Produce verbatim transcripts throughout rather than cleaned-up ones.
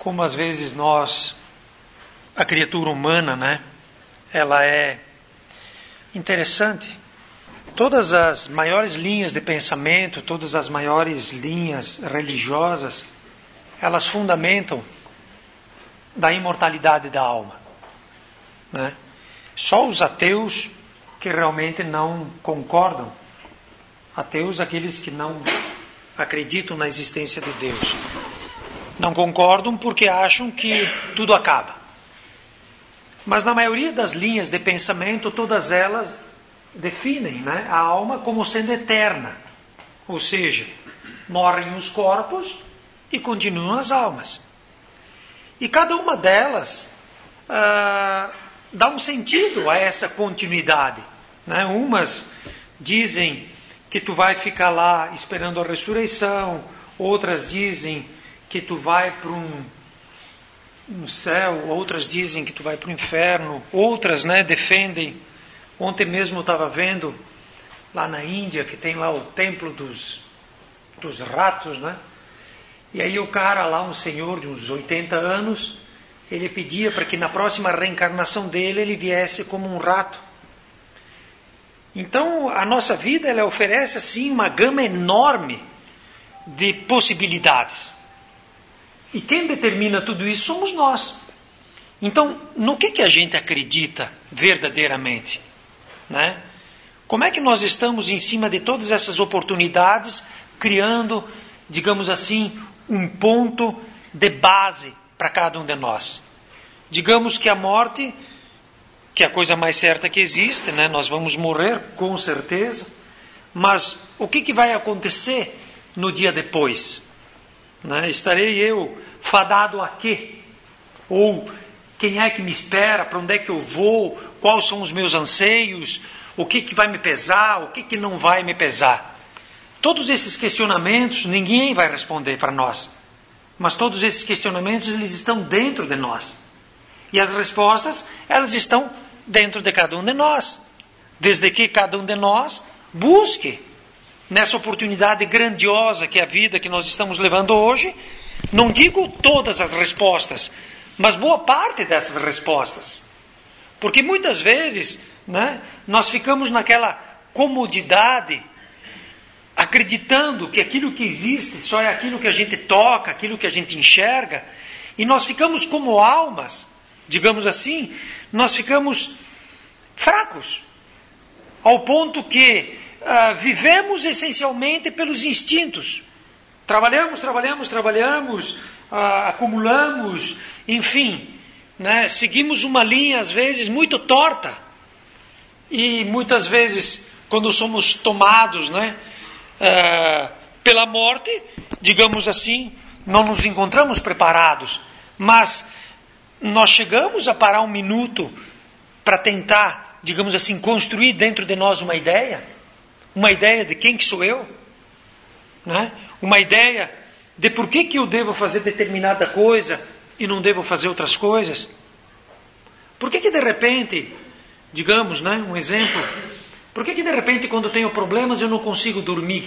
como às vezes nós, a criatura humana, né, ela é interessante. Todas as maiores linhas de pensamento, todas as maiores linhas religiosas, elas fundamentam da imortalidade da alma, né? Só os ateus que realmente não concordam, ateus aqueles que não acreditam na existência de Deus, não concordam porque acham que tudo acaba. Mas na maioria das linhas de pensamento, todas elas definem, né, a alma como sendo eterna. Ou seja, morrem os corpos e continuam as almas. E cada uma delas ah, dá um sentido a essa continuidade, né? Umas dizem que tu vai ficar lá esperando a ressurreição, outras dizem que tu vai para um, um céu, outras dizem que tu vai para o inferno, outras, né, defendem. Ontem mesmo eu estava vendo lá na Índia, que tem lá o templo dos, dos ratos, né? E aí o cara lá, um senhor de uns oitenta anos, ele pedia para que na próxima reencarnação dele ele viesse como um rato. Então a nossa vida, ela oferece assim uma gama enorme de possibilidades. E quem determina tudo isso somos nós. Então, no que, que a gente acredita verdadeiramente? Né? Como é que nós estamos em cima de todas essas oportunidades, criando, digamos assim, um ponto de base para cada um de nós? Digamos que a morte, que é a coisa mais certa que existe, né? Nós vamos morrer, com certeza, mas o que, que vai acontecer no dia depois? Né? Estarei eu fadado a quê? Ou quem é que me espera? Para onde é que eu vou? Quais são os meus anseios? O que, que vai me pesar? O que, que não vai me pesar? Todos esses questionamentos ninguém vai responder para nós. Mas todos esses questionamentos, eles estão dentro de nós. E as respostas, elas estão dentro de cada um de nós. Desde que cada um de nós busque, nessa oportunidade grandiosa que é a vida que nós estamos levando hoje, não digo todas as respostas, mas boa parte dessas respostas. Porque muitas vezes, né, nós ficamos naquela comodidade, acreditando que aquilo que existe só é aquilo que a gente toca, aquilo que a gente enxerga, e nós ficamos como almas, digamos assim, nós ficamos fracos, ao ponto que uh, vivemos essencialmente pelos instintos. Trabalhamos, trabalhamos, trabalhamos, uh, acumulamos, enfim, né, seguimos uma linha às vezes muito torta, e muitas vezes quando somos tomados, né, uh, pela morte, digamos assim, não nos encontramos preparados, mas nós chegamos a parar um minuto para tentar, digamos assim, construir dentro de nós uma ideia, uma ideia de quem que sou eu, né? Uma ideia de por que que eu devo fazer determinada coisa e não devo fazer outras coisas. Por que que de repente, digamos, né, um exemplo, por que que de repente quando eu tenho problemas eu não consigo dormir?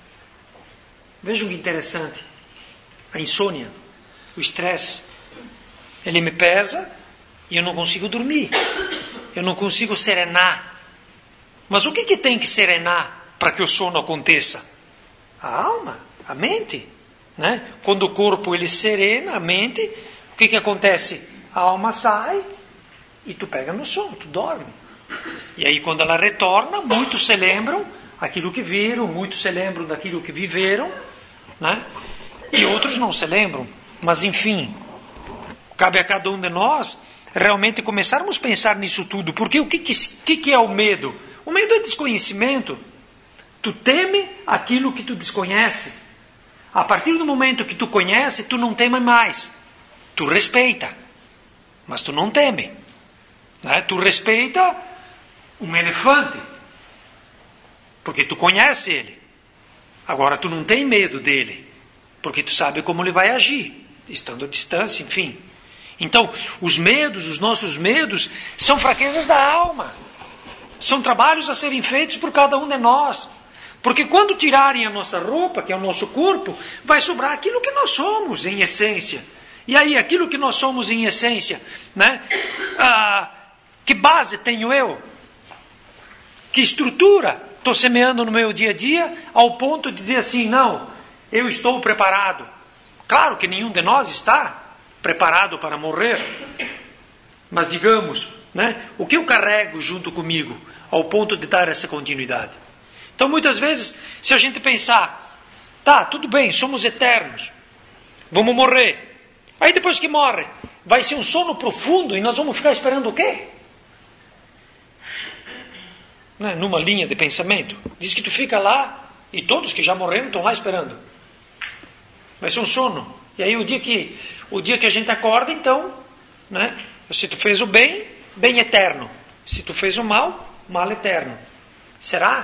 Vejam que interessante, a insônia, o estresse, ele me pesa e eu não consigo dormir, eu não consigo serenar. Mas o que que tem que serenar para que o sono aconteça? A alma, a mente, né? Quando o corpo ele serena, a mente, o que que acontece? A alma sai e tu pega no sono, tu dorme. E aí quando ela retorna, muitos se lembram aquilo que viram, muitos se lembram daquilo que viveram, né? E outros não se lembram. Mas enfim, cabe a cada um de nós realmente começarmos a pensar nisso tudo. Porque o que, que, que é o medo? O medo é desconhecimento. Tu teme aquilo que tu desconhece. A partir do momento que tu conhece, tu não teme mais. Tu respeita, mas tu não teme. Né? Tu respeita um elefante, porque tu conhece ele. Agora tu não tem medo dele, porque tu sabe como ele vai agir, estando à distância, enfim. Então, os medos, os nossos medos, são fraquezas da alma. São trabalhos a serem feitos por cada um de nós. Porque quando tirarem a nossa roupa, que é o nosso corpo, vai sobrar aquilo que nós somos, em essência. E aí, aquilo que nós somos em essência, né? Ah, que base tenho eu? Que estrutura estou semeando no meu dia a dia, ao ponto de dizer assim, não, eu estou preparado. Claro que nenhum de nós está preparado para morrer, mas digamos, né, o que eu carrego junto comigo, ao ponto de dar essa continuidade. Então, muitas vezes, se a gente pensar, tá, tudo bem, somos eternos, vamos morrer. Aí depois que morre, vai ser um sono profundo e nós vamos ficar esperando o quê? Né? Numa linha de pensamento. Diz que tu fica lá e todos que já morreram estão lá esperando. Vai ser um sono. E aí o dia que, o dia que a gente acorda, então, né? Se tu fez o bem, bem eterno. Se tu fez o mal, mal eterno. Será?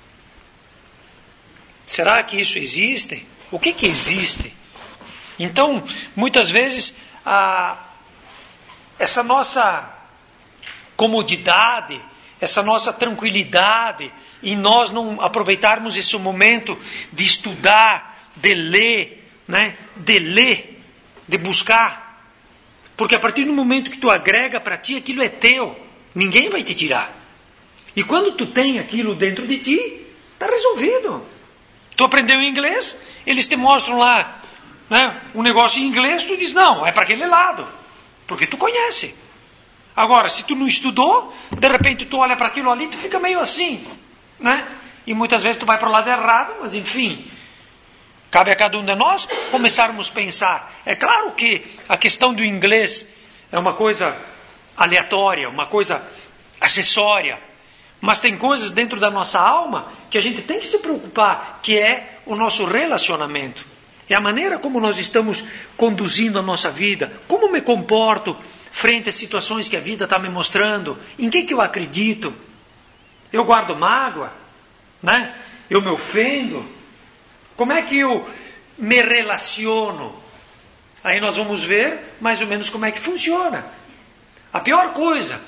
Será que isso existe? O que que existe? Então, muitas vezes, a, essa nossa comodidade, essa nossa tranquilidade, e nós não aproveitarmos esse momento de estudar, de ler, né? de ler, de buscar. Porque a partir do momento que tu agrega para ti, aquilo é teu. Ninguém vai te tirar. E quando tu tem aquilo dentro de ti, está resolvido. Tu aprendeu inglês, eles te mostram lá, né, um negócio em inglês, tu diz, não, é para aquele lado, porque tu conhece. Agora, se tu não estudou, de repente tu olha para aquilo ali, tu fica meio assim, né? E muitas vezes tu vai para o lado errado, mas enfim, cabe a cada um de nós começarmos a pensar. É claro que a questão do inglês é uma coisa aleatória, uma coisa acessória, mas tem coisas dentro da nossa alma que a gente tem que se preocupar, que é o nosso relacionamento. É a maneira como nós estamos conduzindo a nossa vida. Como me comporto frente às situações que a vida está me mostrando. Em que, que eu acredito? Eu guardo mágoa? Né? Eu me ofendo? Como é que eu me relaciono? Aí nós vamos ver mais ou menos como é que funciona. A pior coisa,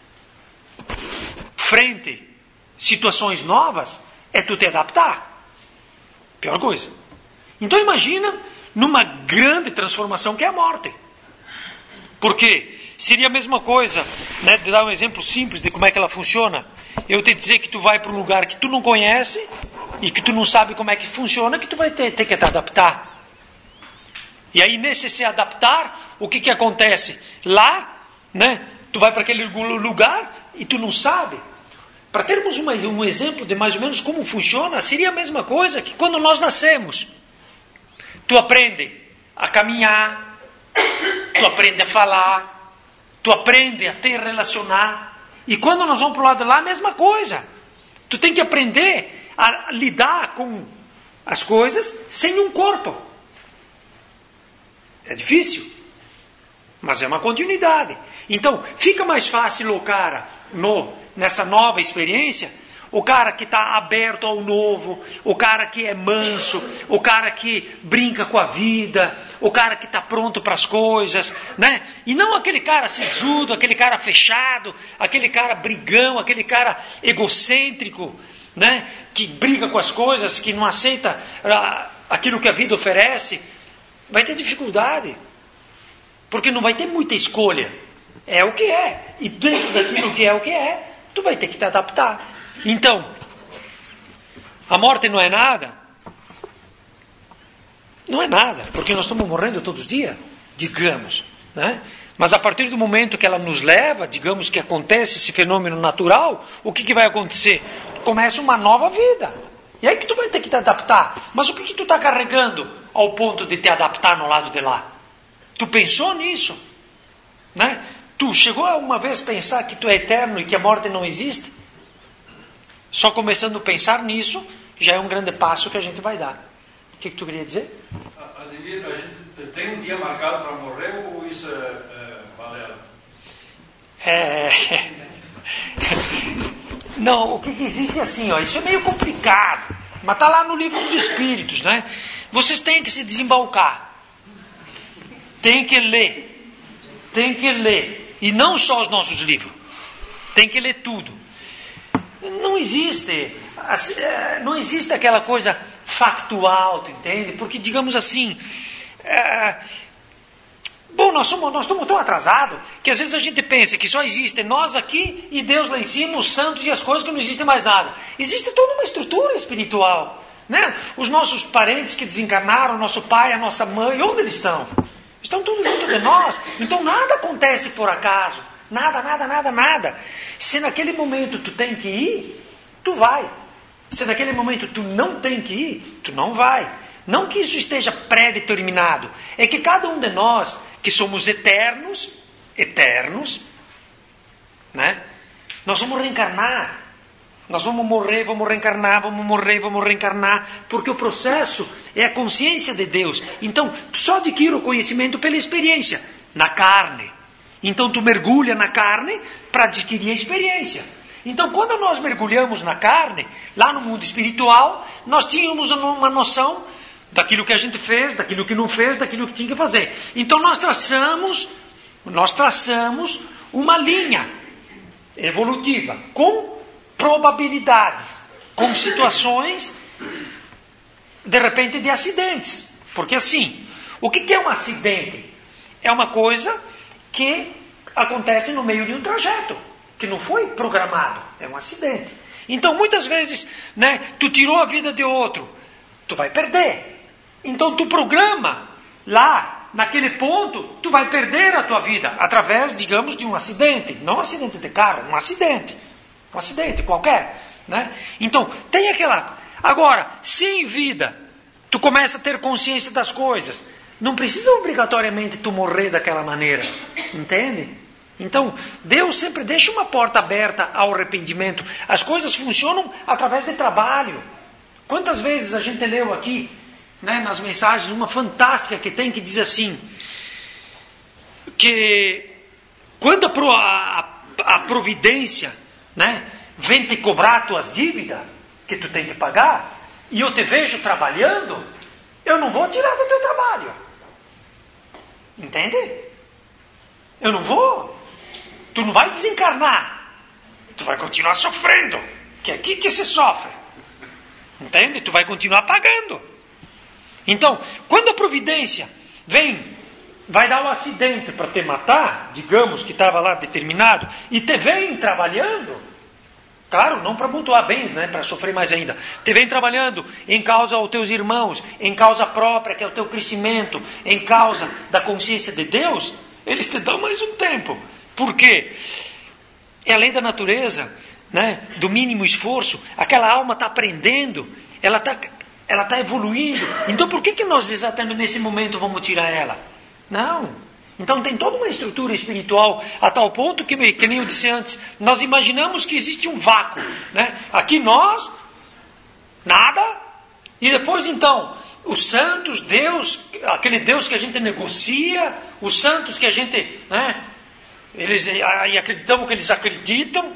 frente a situações novas, é tu te adaptar. Pior coisa. Então imagina numa grande transformação que é a morte. Porque seria a mesma coisa, né, de dar um exemplo simples de como é que ela funciona. Eu te dizer que tu vai para um lugar que tu não conhece e que tu não sabe como é que funciona, que tu vai ter, ter que te adaptar. E aí nesse se adaptar, o que que acontece? Lá, né, tu vai para aquele lugar e tu não sabe. Para termos uma, um exemplo de mais ou menos como funciona, seria a mesma coisa que quando nós nascemos. Tu aprende a caminhar, tu aprende a falar, tu aprende a te relacionar. E quando nós vamos para o lado de lá, a mesma coisa. Tu tem que aprender a lidar com as coisas sem um corpo. É difícil, mas é uma continuidade. Então, fica mais fácil o cara, no, nessa nova experiência, o cara que está aberto ao novo, o cara que é manso, o cara que brinca com a vida, o cara que está pronto para as coisas, né? E não aquele cara sisudo, aquele cara fechado, aquele cara brigão, aquele cara egocêntrico, né? Que briga com as coisas, que não aceita ah, aquilo que a vida oferece. Vai ter dificuldade, porque não vai ter muita escolha. É o que é. E dentro daquilo que é o que é, tu vai ter que te adaptar. Então, a morte não é nada? Não é nada, porque nós estamos morrendo todos os dias, digamos, né? Mas a partir do momento que ela nos leva, digamos que acontece esse fenômeno natural, o que, que vai acontecer? Começa uma nova vida. E aí que tu vai ter que te adaptar. Mas o que, que tu está carregando ao ponto de te adaptar no lado de lá? Tu pensou nisso? Né? Tu chegou a uma vez pensar que tu é eterno e que a morte não existe? Só começando a pensar nisso, já é um grande passo que a gente vai dar. O que, que tu queria dizer? A, a, gente tem um dia marcado para morrer ou isso é, é balela? É... Não, o que, que existe é assim, ó, isso é meio complicado, mas está lá no livro dos Espíritos, né? Vocês têm que se desembalcar, tem que ler, tem que ler, e não só os nossos livros, tem que ler tudo. Não existe, não existe aquela coisa factual, tu entende? Porque, digamos assim, Bom, nós, somos, nós estamos tão atrasados que às vezes a gente pensa que só existem nós aqui e Deus lá em cima, os santos e as coisas, que não existe mais nada. Existe toda uma estrutura espiritual, né? Os nossos parentes que desencarnaram, nosso pai, a nossa mãe, onde eles estão? Estão tudo junto de nós. Então nada acontece por acaso. Nada, nada, nada, nada. Se naquele momento tu tem que ir, tu vai. Se naquele momento tu não tem que ir, tu não vai. Não que isso esteja pré-determinado. É que cada um de nós, que somos eternos, eternos, né? Nós vamos reencarnar. Nós vamos morrer, vamos reencarnar, vamos morrer, vamos reencarnar, porque o processo é a consciência de Deus. Então, tu só adquire o conhecimento pela experiência, na carne. Então, tu mergulha na carne para adquirir a experiência. Então, quando nós mergulhamos na carne, lá no mundo espiritual, nós tínhamos uma noção daquilo que a gente fez, daquilo que não fez, daquilo que tinha que fazer. Então, nós traçamos, nós traçamos uma linha evolutiva, com probabilidades, com situações, de repente, de acidentes. Porque assim, o que é um acidente? É uma coisa que acontece no meio de um trajeto, que não foi programado, é um acidente. Então, muitas vezes, né, tu tirou a vida de outro, tu vai perder. Então, tu programa lá, naquele ponto, tu vai perder a tua vida, através, digamos, de um acidente. Não um acidente de carro, um acidente. Um acidente qualquer, né? Então, tem aquela... Agora, se em vida tu começa a ter consciência das coisas, não precisa obrigatoriamente tu morrer daquela maneira, entende? Então, Deus sempre deixa uma porta aberta ao arrependimento. As coisas funcionam através de trabalho. Quantas vezes a gente leu aqui, né, nas mensagens, uma fantástica que tem, que diz assim, que quando a, a, a providência, né, vem te cobrar tuas dívidas que tu tem que pagar, e eu te vejo trabalhando, eu não vou tirar do teu trabalho. Entende? Eu não vou. Tu não vai desencarnar. Tu vai continuar sofrendo. Que é aqui que se sofre. Entende? Tu vai continuar pagando. Então, quando a providência vem, vai dar um acidente para te matar, digamos que estava lá determinado, e te vem trabalhando, claro, não para amontoar bens, né, para sofrer mais ainda, te vem trabalhando em causa aos teus irmãos, em causa própria, que é o teu crescimento, em causa da consciência de Deus, eles te dão mais um tempo. Por quê? É a lei da natureza, né, do mínimo esforço. Aquela alma está aprendendo, ela está ela tá evoluindo. Então por que, que nós exatamente nesse momento vamos tirar ela? Não. Então tem toda uma estrutura espiritual a tal ponto que, que nem eu disse antes, nós imaginamos que existe um vácuo, né? Aqui nós, nada, e depois então, os santos, Deus, aquele Deus que a gente negocia, os santos que a gente, né, eles aí acreditamos que eles acreditam.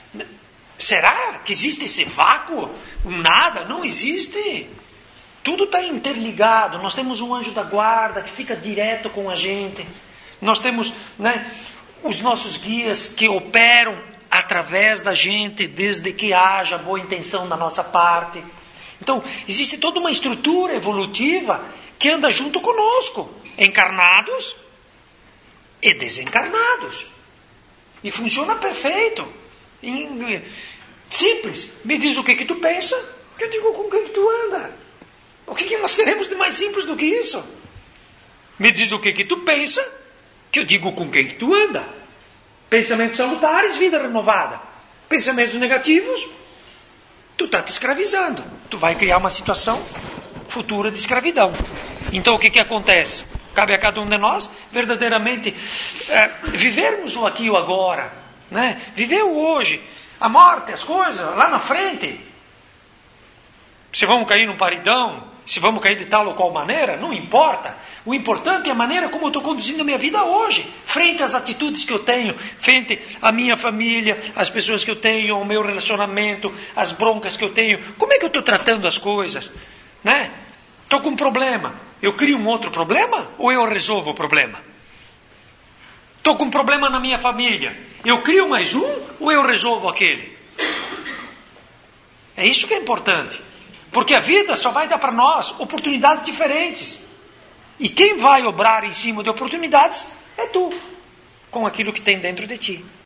Será que existe esse vácuo? Nada, não existe. Tudo está interligado. Nós temos um anjo da guarda que fica direto com a gente. Nós temos, né, os nossos guias que operam através da gente desde que haja boa intenção da nossa parte. Então, existe toda uma estrutura evolutiva que anda junto conosco, encarnados e desencarnados. E funciona perfeito. Simples. Me diz o que que tu pensa, que eu digo com quem que tu anda. O que que nós queremos de mais simples do que isso? Me diz o que que tu pensa, que eu digo com quem que tu anda. Pensamentos salutares, vida renovada. Pensamentos negativos, tu está te escravizando. Tu vai criar uma situação futura de escravidão. Então o que que acontece? Cabe a cada um de nós verdadeiramente é, vivermos o aqui e o agora, né? Viver o hoje, a morte, as coisas, lá na frente. Se vamos cair num paredão, se vamos cair de tal ou qual maneira, não importa. O importante é a maneira como eu estou conduzindo a minha vida hoje, frente às atitudes que eu tenho, frente à minha família, às pessoas que eu tenho, ao meu relacionamento, às broncas que eu tenho. Como é que eu estou tratando as coisas? Né? Estou com um problema. Eu crio um outro problema ou eu resolvo o problema? Estou com um problema na minha família. Eu crio mais um ou eu resolvo aquele? É isso que é importante. Porque a vida só vai dar para nós oportunidades diferentes. E quem vai obrar em cima de oportunidades é tu, com aquilo que tem dentro de ti.